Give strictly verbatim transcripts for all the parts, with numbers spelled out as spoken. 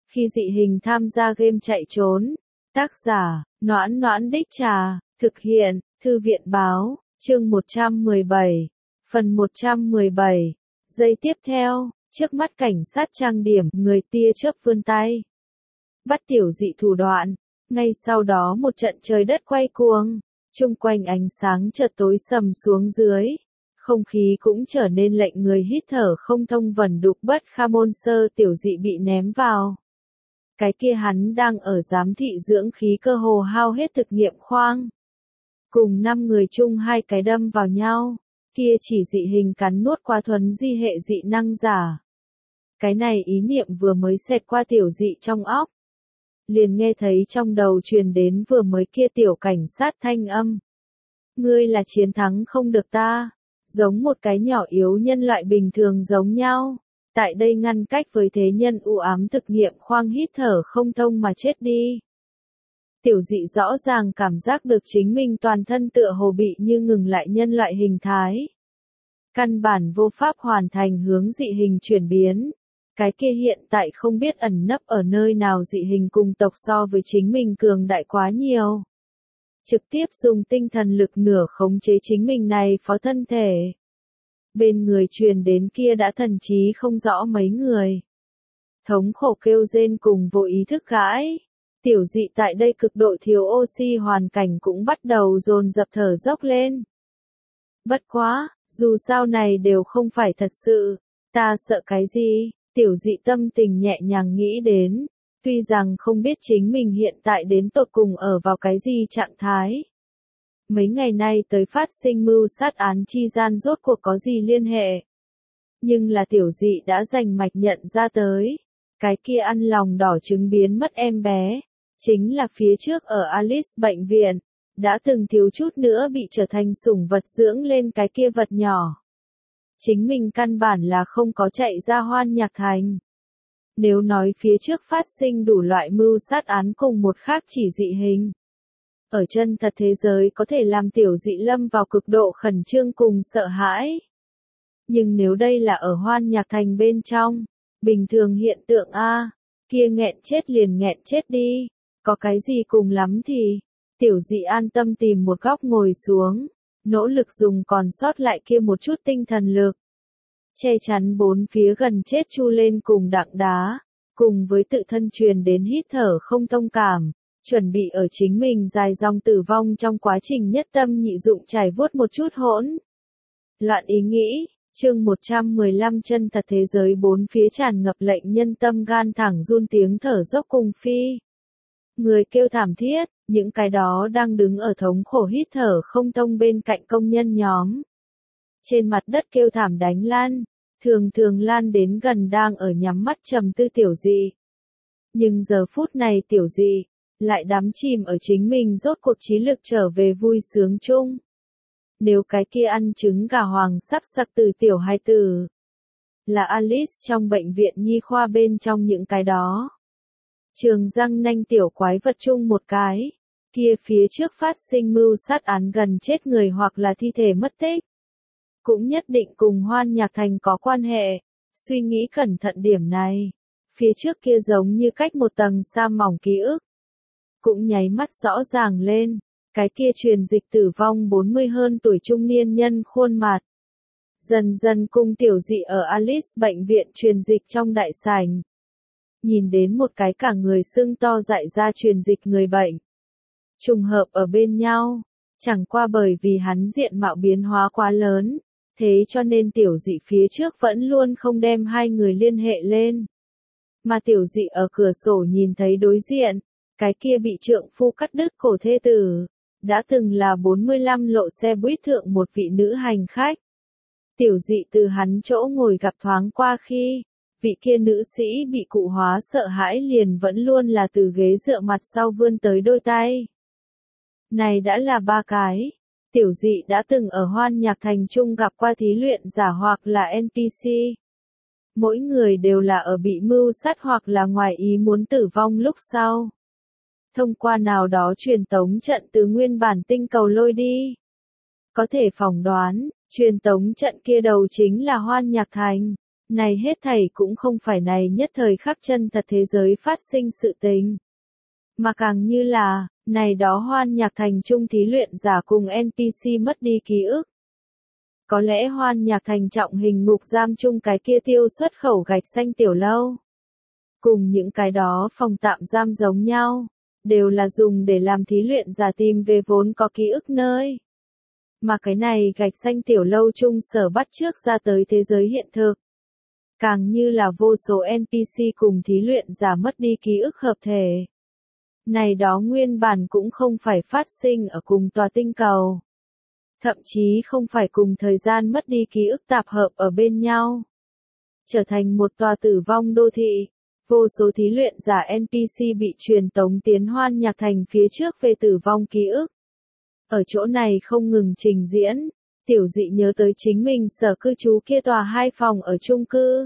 Khi dị hình tham gia game chạy trốn. Tác giả, Noãn Noãn Đích Trà, thực hiện, Thư viện Báo, chương một trăm mười bảy, phần một trăm mười bảy. Giây tiếp theo, trước mắt cảnh sát trang điểm, người tia chớp vươn tay. Bắt tiểu dị thủ đoạn, ngay sau đó một trận trời đất quay cuồng, chung quanh ánh sáng chợt tối sầm xuống dưới. Không khí cũng trở nên lệnh người hít thở không thông, vẩn đục bất khả môn sơ. Tiểu dị bị ném vào. Cái kia hắn đang ở giám thị dưỡng khí, cơ hồ hao hết thực nghiệm khoang. Cùng năm người chung hai cái đâm vào nhau. Kia chỉ dị hình cắn nuốt qua thuần di hệ dị năng giả. Cái này ý niệm vừa mới xẹt qua tiểu dị trong óc. Liền nghe thấy trong đầu truyền đến vừa mới kia tiểu cảnh sát thanh âm. Ngươi là chiến thắng không được ta. Giống một cái nhỏ yếu nhân loại bình thường giống nhau. Tại đây ngăn cách với thế nhân u ám thực nghiệm khoang, hít thở không thông mà chết đi. Tiểu dị rõ ràng cảm giác được chính mình toàn thân tựa hồ bị như ngừng lại nhân loại hình thái. Căn bản vô pháp hoàn thành hướng dị hình chuyển biến. Cái kia hiện tại không biết ẩn nấp ở nơi nào dị hình cùng tộc so với chính mình cường đại quá nhiều. Trực tiếp dùng tinh thần lực nửa khống chế chính mình này phó thân thể. Bên người truyền đến kia đã thần trí không rõ mấy người. Thống khổ kêu rên cùng vô ý thức gãi. Tiểu dị tại đây cực độ thiếu oxy hoàn cảnh cũng bắt đầu dồn dập thở dốc lên. Bất quá, dù sao này đều không phải thật sự. Ta sợ cái gì? Tiểu dị tâm tình nhẹ nhàng nghĩ đến. Tuy rằng không biết chính mình hiện tại đến tột cùng ở vào cái gì trạng thái. Mấy ngày nay tới phát sinh mưu sát án chi gian rốt cuộc có gì liên hệ. Nhưng là tiểu dị đã rành mạch nhận ra tới. Cái kia ăn lòng đỏ trứng biến mất em bé. Chính là phía trước ở Alice bệnh viện. Đã từng thiếu chút nữa bị trở thành sủng vật dưỡng lên cái kia vật nhỏ. Chính mình căn bản là không có chạy ra Hoan Nhạc Thành. Nếu nói phía trước phát sinh đủ loại mưu sát án cùng một khác chỉ dị hình. Ở chân thật thế giới có thể làm tiểu dị lâm vào cực độ khẩn trương cùng sợ hãi. Nhưng nếu đây là ở Hoan Nhạc Thành bên trong, bình thường hiện tượng A, kia nghẹn chết liền nghẹn chết đi, có cái gì cùng lắm thì, tiểu dị an tâm tìm một góc ngồi xuống, nỗ lực dùng còn sót lại kia một chút tinh thần lực. Che chắn bốn phía gần chết chu lên cùng đặng đá, cùng với tự thân truyền đến hít thở không thông cảm. Chuẩn bị ở chính mình dài dòng tử vong trong quá trình nhất tâm nhị dụng trải vuốt một chút hỗn. Loạn ý nghĩ, chương một trăm mười lăm chân thật thế giới bốn phía tràn ngập lệnh nhân tâm gan thẳng run tiếng thở dốc cùng phi. Người kêu thảm thiết, những cái đó đang đứng ở thống khổ hít thở không thông bên cạnh công nhân nhóm. Trên mặt đất kêu thảm đánh lan, thường thường lan đến gần đang ở nhắm mắt trầm tư tiểu dị. Nhưng giờ phút này tiểu dị lại đắm chìm ở chính mình rốt cuộc trí lực trở về vui sướng chung. Nếu cái kia ăn trứng gà hoàng sắp sặc từ tiểu hai tử, là Alice trong bệnh viện nhi khoa bên trong những cái đó. Trường răng nanh tiểu quái vật chung một cái, kia phía trước phát sinh mưu sát án gần chết người hoặc là thi thể mất tích. Cũng nhất định cùng Hoan Nhạc Thành có quan hệ, suy nghĩ cẩn thận điểm này. Phía trước kia giống như cách một tầng sa mỏng ký ức. Cũng nháy mắt rõ ràng lên, cái kia truyền dịch tử vong bốn mươi hơn tuổi trung niên nhân khuôn mặt. Dần dần cùng tiểu dị ở Alice bệnh viện truyền dịch trong đại sảnh. Nhìn đến một cái cả người sưng to dại ra truyền dịch người bệnh. Trùng hợp ở bên nhau, chẳng qua bởi vì hắn diện mạo biến hóa quá lớn, thế cho nên tiểu dị phía trước vẫn luôn không đem hai người liên hệ lên. Mà tiểu dị ở cửa sổ nhìn thấy đối diện. Cái kia bị trượng phu cắt đứt cổ thê tử, đã từng là bốn mươi lăm lộ xe buýt thượng một vị nữ hành khách. Tiểu dị từ hắn chỗ ngồi gặp thoáng qua khi, vị kia nữ sĩ bị cụ hóa sợ hãi liền vẫn luôn là từ ghế dựa mặt sau vươn tới đôi tay. Này đã là ba cái. Tiểu dị đã từng ở Hoan Nhạc Thành chung gặp qua thí luyện giả hoặc là en pê xê. Mỗi người đều là ở bị mưu sát hoặc là ngoài ý muốn tử vong lúc sau. Thông qua nào đó truyền tống trận từ nguyên bản tinh cầu lôi đi. Có thể phỏng đoán, truyền tống trận kia đầu chính là Hoan Nhạc Thành. Này hết thảy cũng không phải này nhất thời khắc chân thật thế giới phát sinh sự tình. Mà càng như là, này đó Hoan Nhạc Thành trung thí luyện giả cùng en pê xê mất đi ký ức. Có lẽ Hoan Nhạc Thành trọng hình ngục giam chung cái kia tiêu xuất khẩu gạch xanh tiểu lâu. Cùng những cái đó phòng tạm giam giống nhau, đều là dùng để làm thí luyện giả tìm về vốn có ký ức nơi. Mà cái này gạch xanh tiểu lâu chung sở bắt trước ra tới thế giới hiện thực. Càng như là vô số en pê xê cùng thí luyện giả mất đi ký ức hợp thể. Này đó nguyên bản cũng không phải phát sinh ở cùng tòa tinh cầu. Thậm chí không phải cùng thời gian mất đi ký ức tạp hợp ở bên nhau. Trở thành một tòa tử vong đô thị. Vô số thí luyện giả en pê xê bị truyền tống tiến Hoan Nhạc Thành phía trước về tử vong ký ức. Ở chỗ này không ngừng trình diễn, tiểu dị nhớ tới chính mình sở cư trú kia tòa hai phòng ở chung cư.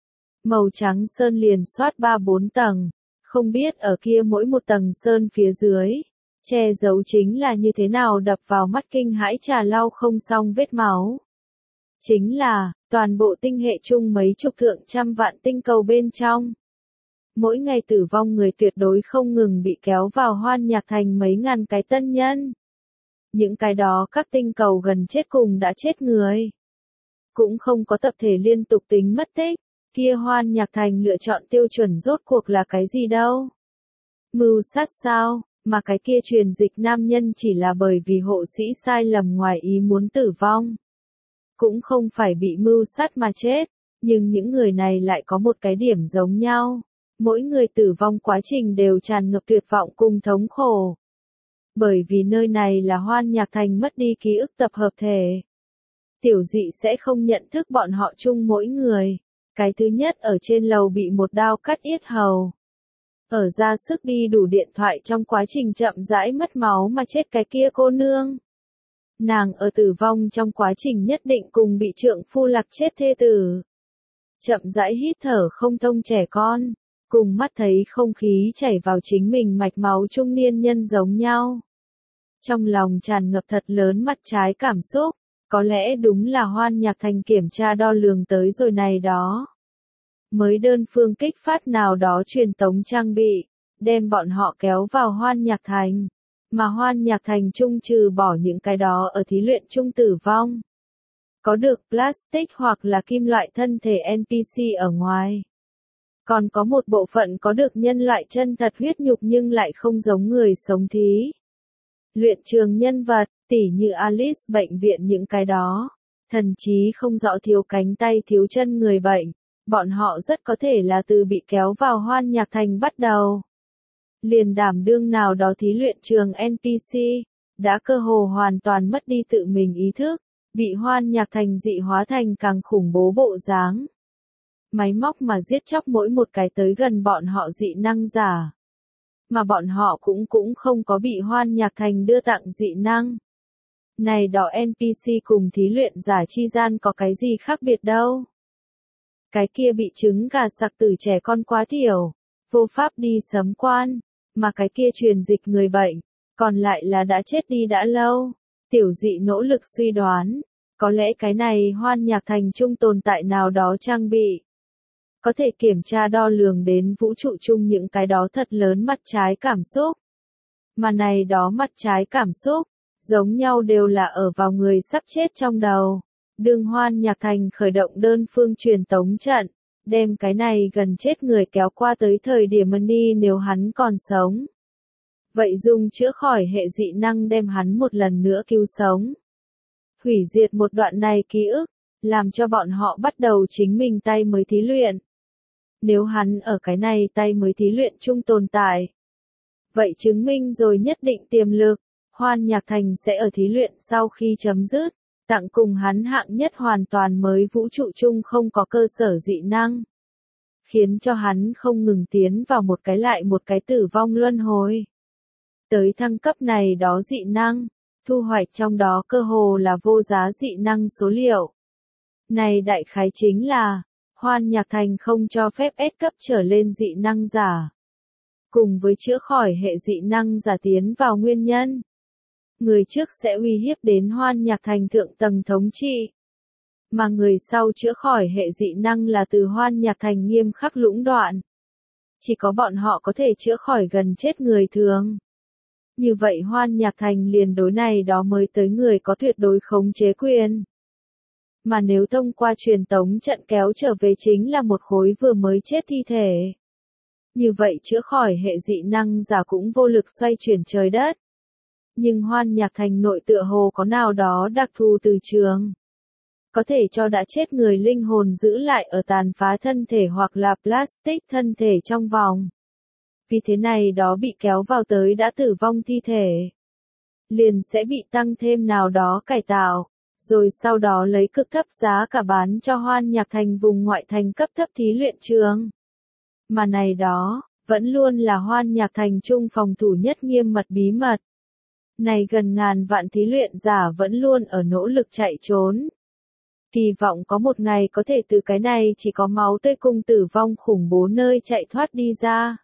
Màu trắng sơn liền soát ba bốn tầng, không biết ở kia mỗi một tầng sơn phía dưới, che giấu chính là như thế nào đập vào mắt kinh hãi trà lau không xong vết máu. Chính là, toàn bộ tinh hệ chung mấy chục thượng trăm vạn tinh cầu bên trong. Mỗi ngày tử vong người tuyệt đối không ngừng bị kéo vào Hoan Nhạc Thành mấy ngàn cái tân nhân. Những cái đó các tinh cầu gần chết cùng đã chết người. Cũng không có tập thể liên tục tính mất tích, kia Hoan Nhạc Thành lựa chọn tiêu chuẩn rốt cuộc là cái gì đâu. Mưu sát sao, mà cái kia truyền dịch nam nhân chỉ là bởi vì hộ sĩ sai lầm ngoài ý muốn tử vong. Cũng không phải bị mưu sát mà chết, nhưng những người này lại có một cái điểm giống nhau. Mỗi người tử vong quá trình đều tràn ngập tuyệt vọng cùng thống khổ. Bởi vì nơi này là Hoan Nhạc Thành mất đi ký ức tập hợp thể. Tiểu dị sẽ không nhận thức bọn họ chung mỗi người. Cái thứ nhất ở trên lầu bị một đao cắt yết hầu. Ở ra sức đi đủ điện thoại trong quá trình chậm rãi mất máu mà chết cái kia cô nương. Nàng ở tử vong trong quá trình nhất định cùng bị trượng phu lạc chết thê tử. Chậm rãi hít thở không thông trẻ con. Cùng mắt thấy không khí chảy vào chính mình mạch máu trung niên nhân giống nhau. Trong lòng tràn ngập thật lớn mặt trái cảm xúc, có lẽ đúng là Hoan Nhạc Thành kiểm tra đo lường tới rồi này đó. Mới đơn phương kích phát nào đó truyền tống trang bị, đem bọn họ kéo vào Hoan Nhạc Thành, mà Hoan Nhạc Thành trung trừ bỏ những cái đó ở thí luyện trung tử vong. Có được plastic hoặc là kim loại thân thể en pê xê ở ngoài. Còn có một bộ phận có được nhân loại chân thật huyết nhục nhưng lại không giống người sống thí. Luyện trường nhân vật, tỉ như Alice bệnh viện những cái đó. Thần chí không rõ thiếu cánh tay thiếu chân người bệnh. Bọn họ rất có thể là từ bị kéo vào Hoan Nhạc Thành bắt đầu. Liền đảm đương nào đó thí luyện trường en pê xê, đã cơ hồ hoàn toàn mất đi tự mình ý thức, bị Hoan Nhạc Thành dị hóa thành càng khủng bố bộ dáng. Máy móc mà giết chóc mỗi một cái tới gần bọn họ dị năng giả. Mà bọn họ cũng cũng không có bị Hoan Nhạc Thành đưa tặng dị năng. Này đó en pê xê cùng thí luyện giả chi gian có cái gì khác biệt đâu. Cái kia bị trứng gà sặc tử trẻ con quá thiểu, vô pháp đi sấm quan, mà cái kia truyền dịch người bệnh, còn lại là đã chết đi đã lâu. Tiểu dị nỗ lực suy đoán, có lẽ cái này Hoan Nhạc Thành trung tồn tại nào đó trang bị. Có thể kiểm tra đo lường đến vũ trụ chung những cái đó thật lớn mặt trái cảm xúc. Mà này đó mặt trái cảm xúc, giống nhau đều là ở vào người sắp chết trong đầu. Đường Hoan Nhạc Thành khởi động đơn phương truyền tống trận, đem cái này gần chết người kéo qua tới thời điểm Money nếu hắn còn sống. Vậy dùng chữa khỏi hệ dị năng đem hắn một lần nữa cứu sống. Hủy diệt một đoạn này ký ức, làm cho bọn họ bắt đầu chính mình tay mới thí luyện. Nếu hắn ở cái này tay mới thí luyện chung tồn tại. Vậy chứng minh rồi nhất định tiềm lực, Hoan Nhạc Thành sẽ ở thí luyện sau khi chấm dứt, tặng cùng hắn hạng nhất hoàn toàn mới vũ trụ chung không có cơ sở dị năng. Khiến cho hắn không ngừng tiến vào một cái lại một cái tử vong luân hồi. Tới thăng cấp này đó dị năng, thu hoạch trong đó cơ hồ là vô giá dị năng số liệu. Này đại khái chính là, Hoan Nhạc Thành không cho phép S cấp trở lên dị năng giả. Cùng với chữa khỏi hệ dị năng giả tiến vào nguyên nhân. Người trước sẽ uy hiếp đến Hoan Nhạc Thành thượng tầng thống trị. mà người sau chữa khỏi hệ dị năng là từ Hoan Nhạc Thành nghiêm khắc lũng đoạn. Chỉ có bọn họ có thể chữa khỏi gần chết người thường. Như vậy Hoan Nhạc Thành liền đối này đó mới tới người có tuyệt đối khống chế quyền. Mà nếu thông qua truyền tống trận kéo trở về chính là một khối vừa mới chết thi thể. Như vậy chữa khỏi hệ dị năng giả cũng vô lực xoay chuyển trời đất. Nhưng Hoan Nhạc Thành nội tựa hồ có nào đó đặc thù từ trường. Có thể cho đã chết người linh hồn giữ lại ở tàn phá thân thể hoặc là plastic thân thể trong vòng. Vì thế này đó bị kéo vào tới đã tử vong thi thể. Liền sẽ bị tăng thêm nào đó cải tạo, rồi sau đó lấy cực thấp giá cả bán cho Hoan Nhạc Thành vùng ngoại thành cấp thấp thí luyện trường. Mà này đó, vẫn luôn là Hoan Nhạc Thành trung phòng thủ nhất nghiêm mật bí mật. Này gần ngàn vạn thí luyện giả vẫn luôn ở nỗ lực chạy trốn. Kỳ vọng có một ngày có thể từ cái này chỉ có máu tươi cùng tử vong khủng bố nơi chạy thoát đi ra.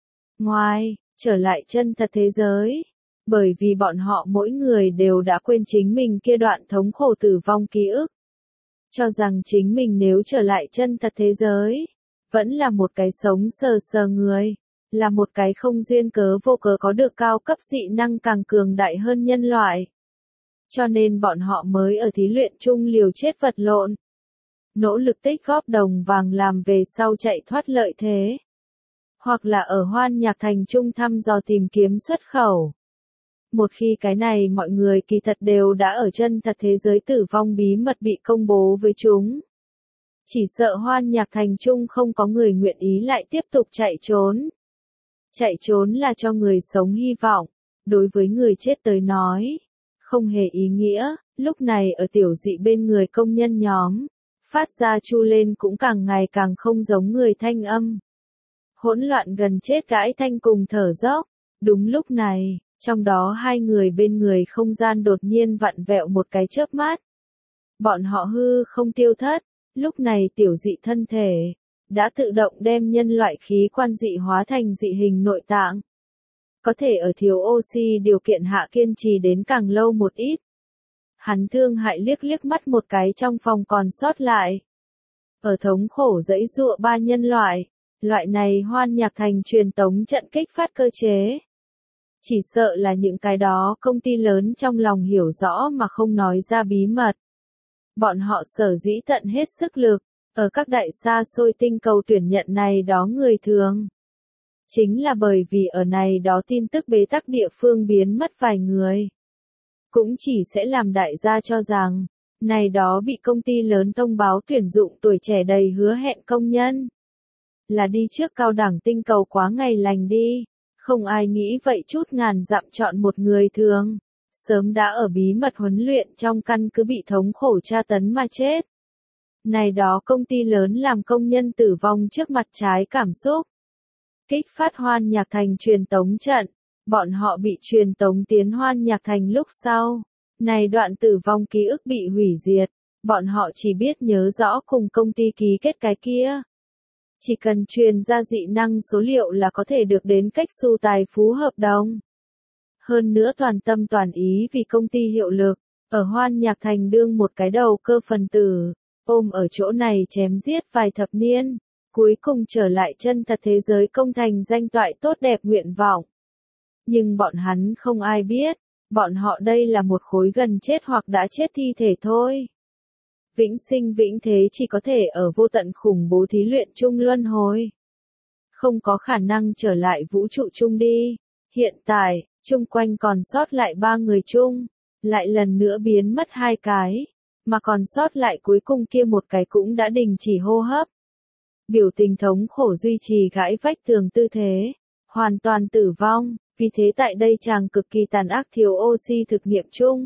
Ngoài, trở lại chân thật thế giới. Bởi vì bọn họ mỗi người đều đã quên chính mình kia đoạn thống khổ tử vong ký ức. Cho rằng chính mình nếu trở lại chân thật thế giới, vẫn là một cái sống sờ sờ người, là một cái không duyên cớ vô cớ có được cao cấp dị năng càng cường đại hơn nhân loại. Cho nên bọn họ mới ở thí luyện chung liều chết vật lộn. Nỗ lực tích góp đồng vàng làm về sau chạy thoát lợi thế. Hoặc là ở Hoan Nhạc Thành chung thăm dò tìm kiếm xuất khẩu. Một khi cái này mọi người kỳ thật đều đã ở chân thật thế giới tử vong bí mật bị công bố với chúng. Chỉ sợ Hoan Nhạc Thành chung không có người nguyện ý lại tiếp tục chạy trốn. Chạy trốn là cho người sống hy vọng, đối với người chết tới nói. Không hề ý nghĩa, lúc này ở tiểu dị bên người công nhân nhóm, phát ra chu lên cũng càng ngày càng không giống người thanh âm. Hỗn loạn gần chết gãi thanh cùng thở dốc, đúng lúc này, trong đó hai người bên người không gian đột nhiên vặn vẹo một cái chớp mắt. Bọn họ hư không tiêu thất, lúc này tiểu dị thân thể, đã tự động đem nhân loại khí quan dị hóa thành dị hình nội tạng. Có thể ở thiếu oxy điều kiện hạ kiên trì đến càng lâu một ít. Hắn thương hại liếc liếc mắt một cái trong phòng còn sót lại. Ở thống khổ dãy dụa ba nhân loại, loại này Hoan Nhạc Thành truyền tống trận kích phát cơ chế. Chỉ sợ là những cái đó công ty lớn trong lòng hiểu rõ mà không nói ra bí mật. Bọn họ sở dĩ tận hết sức lực, ở các đại xa xôi tinh cầu tuyển nhận này đó người thường. Chính là bởi vì ở này đó tin tức bế tắc địa phương biến mất vài người. Cũng chỉ sẽ làm đại gia cho rằng, này đó bị công ty lớn thông báo tuyển dụng tuổi trẻ đầy hứa hẹn công nhân. Là đi trước cao đẳng tinh cầu quá ngày lành đi. Không ai nghĩ vậy chút ngàn dặm chọn một người thường. Sớm đã ở bí mật huấn luyện trong căn cứ bị thống khổ tra tấn mà chết. Này đó công ty lớn làm công nhân tử vong trước mặt trái cảm xúc. Kích phát Hoan Nhạc Thành truyền tống trận. Bọn họ bị truyền tống tiến Hoan Nhạc Thành lúc sau. Này đoạn tử vong ký ức bị hủy diệt. Bọn họ chỉ biết nhớ rõ cùng công ty ký kết cái kia. Chỉ cần truyền ra dị năng số liệu là có thể được đến cách xu tài phú hợp đồng. Hơn nữa toàn tâm toàn ý vì công ty hiệu lực, ở Hoan Nhạc Thành đương một cái đầu cơ phần tử, ôm ở chỗ này chém giết vài thập niên, cuối cùng trở lại chân thật thế giới công thành danh toại tốt đẹp nguyện vọng. Nhưng bọn hắn không ai biết, bọn họ đây là một khối gần chết hoặc đã chết thi thể thôi. Vĩnh sinh vĩnh thế chỉ có thể ở vô tận khủng bố thí luyện chung luân hồi. Không có khả năng trở lại vũ trụ chung đi. Hiện tại, chung quanh còn sót lại ba người chung, lại lần nữa biến mất hai cái, mà còn sót lại cuối cùng kia một cái cũng đã đình chỉ hô hấp. Biểu tình thống khổ duy trì gãi vách tường tư thế, hoàn toàn tử vong, vì thế tại đây chàng cực kỳ tàn ác thiếu oxy thực nghiệm chung.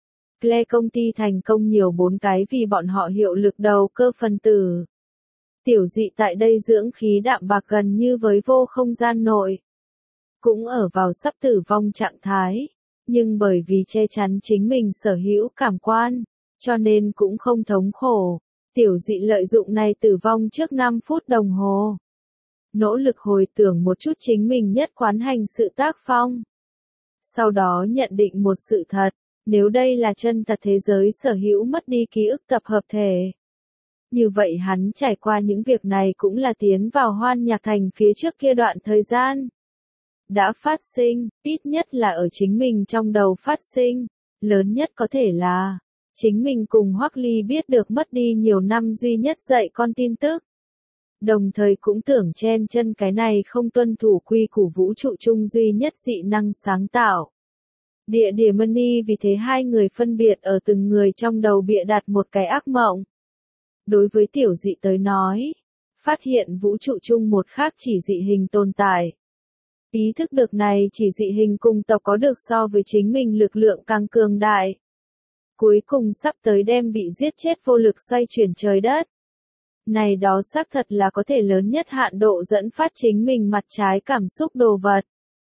Cle công ty thành công nhiều bốn cái vì bọn họ hiệu lực đầu cơ phần tử. Tiểu dị tại đây dưỡng khí đạm bạc gần như với vô không gian nội. Cũng ở vào sắp tử vong trạng thái, nhưng bởi vì che chắn chính mình sở hữu cảm quan, cho nên cũng không thống khổ. Tiểu dị lợi dụng này tử vong trước năm phút đồng hồ. Nỗ lực hồi tưởng một chút chính mình nhất quán hành sự tác phong. Sau đó nhận định một sự thật. Nếu đây là chân thật thế giới sở hữu mất đi ký ức tập hợp thể, như vậy hắn trải qua những việc này cũng là tiến vào hoan nhạc thành phía trước kia đoạn thời gian. Đã phát sinh, ít nhất là ở chính mình trong đầu phát sinh, lớn nhất có thể là, chính mình cùng Hoắc Ly biết được mất đi nhiều năm duy nhất dạy con tin tức. Đồng thời cũng tưởng chen chân cái này không tuân thủ quy củ vũ trụ chung duy nhất dị năng sáng tạo. Địa Điểm Mani vì thế hai người phân biệt ở từng người trong đầu bịa đặt một cái ác mộng. Đối với tiểu dị tới nói, phát hiện vũ trụ chung một khác chỉ dị hình tồn tại. Ý thức được này chỉ dị hình cùng tộc có được so với chính mình lực lượng càng cường đại. Cuối cùng sắp tới đem bị giết chết vô lực xoay chuyển trời đất. Này đó xác thật là có thể lớn nhất hạn độ dẫn phát chính mình mặt trái cảm xúc đồ vật.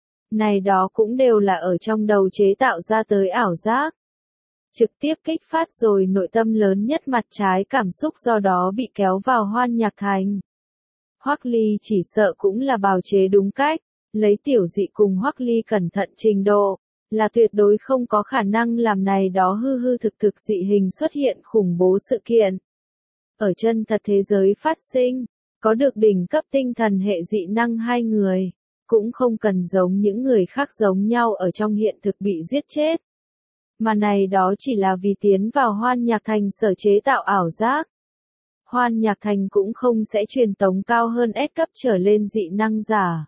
Này đó cũng đều là ở trong đầu chế tạo ra tới ảo giác. Trực tiếp kích phát rồi nội tâm lớn nhất mặt trái cảm xúc do đó bị kéo vào hoan nhạc thành. Hoắc Ly chỉ sợ cũng là bào chế đúng cách, lấy tiểu dị cùng Hoắc Ly cẩn thận trình độ, là tuyệt đối không có khả năng làm này đó hư hư thực thực dị hình xuất hiện khủng bố sự kiện. Ở chân thật thế giới phát sinh, có được đỉnh cấp tinh thần hệ dị năng hai người, cũng không cần giống những người khác giống nhau ở trong hiện thực bị giết chết. Mà này đó chỉ là vì tiến vào hoan nhạc thành sở chế tạo ảo giác. Hoan nhạc thành cũng không sẽ truyền tống cao hơn S cấp trở lên dị năng giả.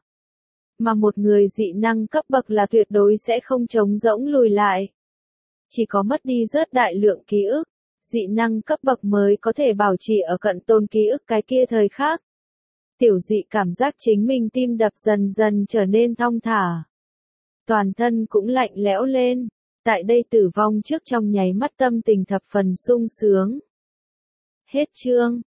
Mà một người dị năng cấp bậc là tuyệt đối sẽ không trống rỗng lùi lại. Chỉ có mất đi rất đại lượng ký ức, dị năng cấp bậc mới có thể bảo trì ở cận tôn ký ức cái kia thời khác. Tiểu dị cảm giác chính mình tim đập dần dần trở nên thong thả. Toàn thân cũng lạnh lẽo lên. Tại đây tử vong trước trong nháy mắt tâm tình thập phần sung sướng. Hết chương.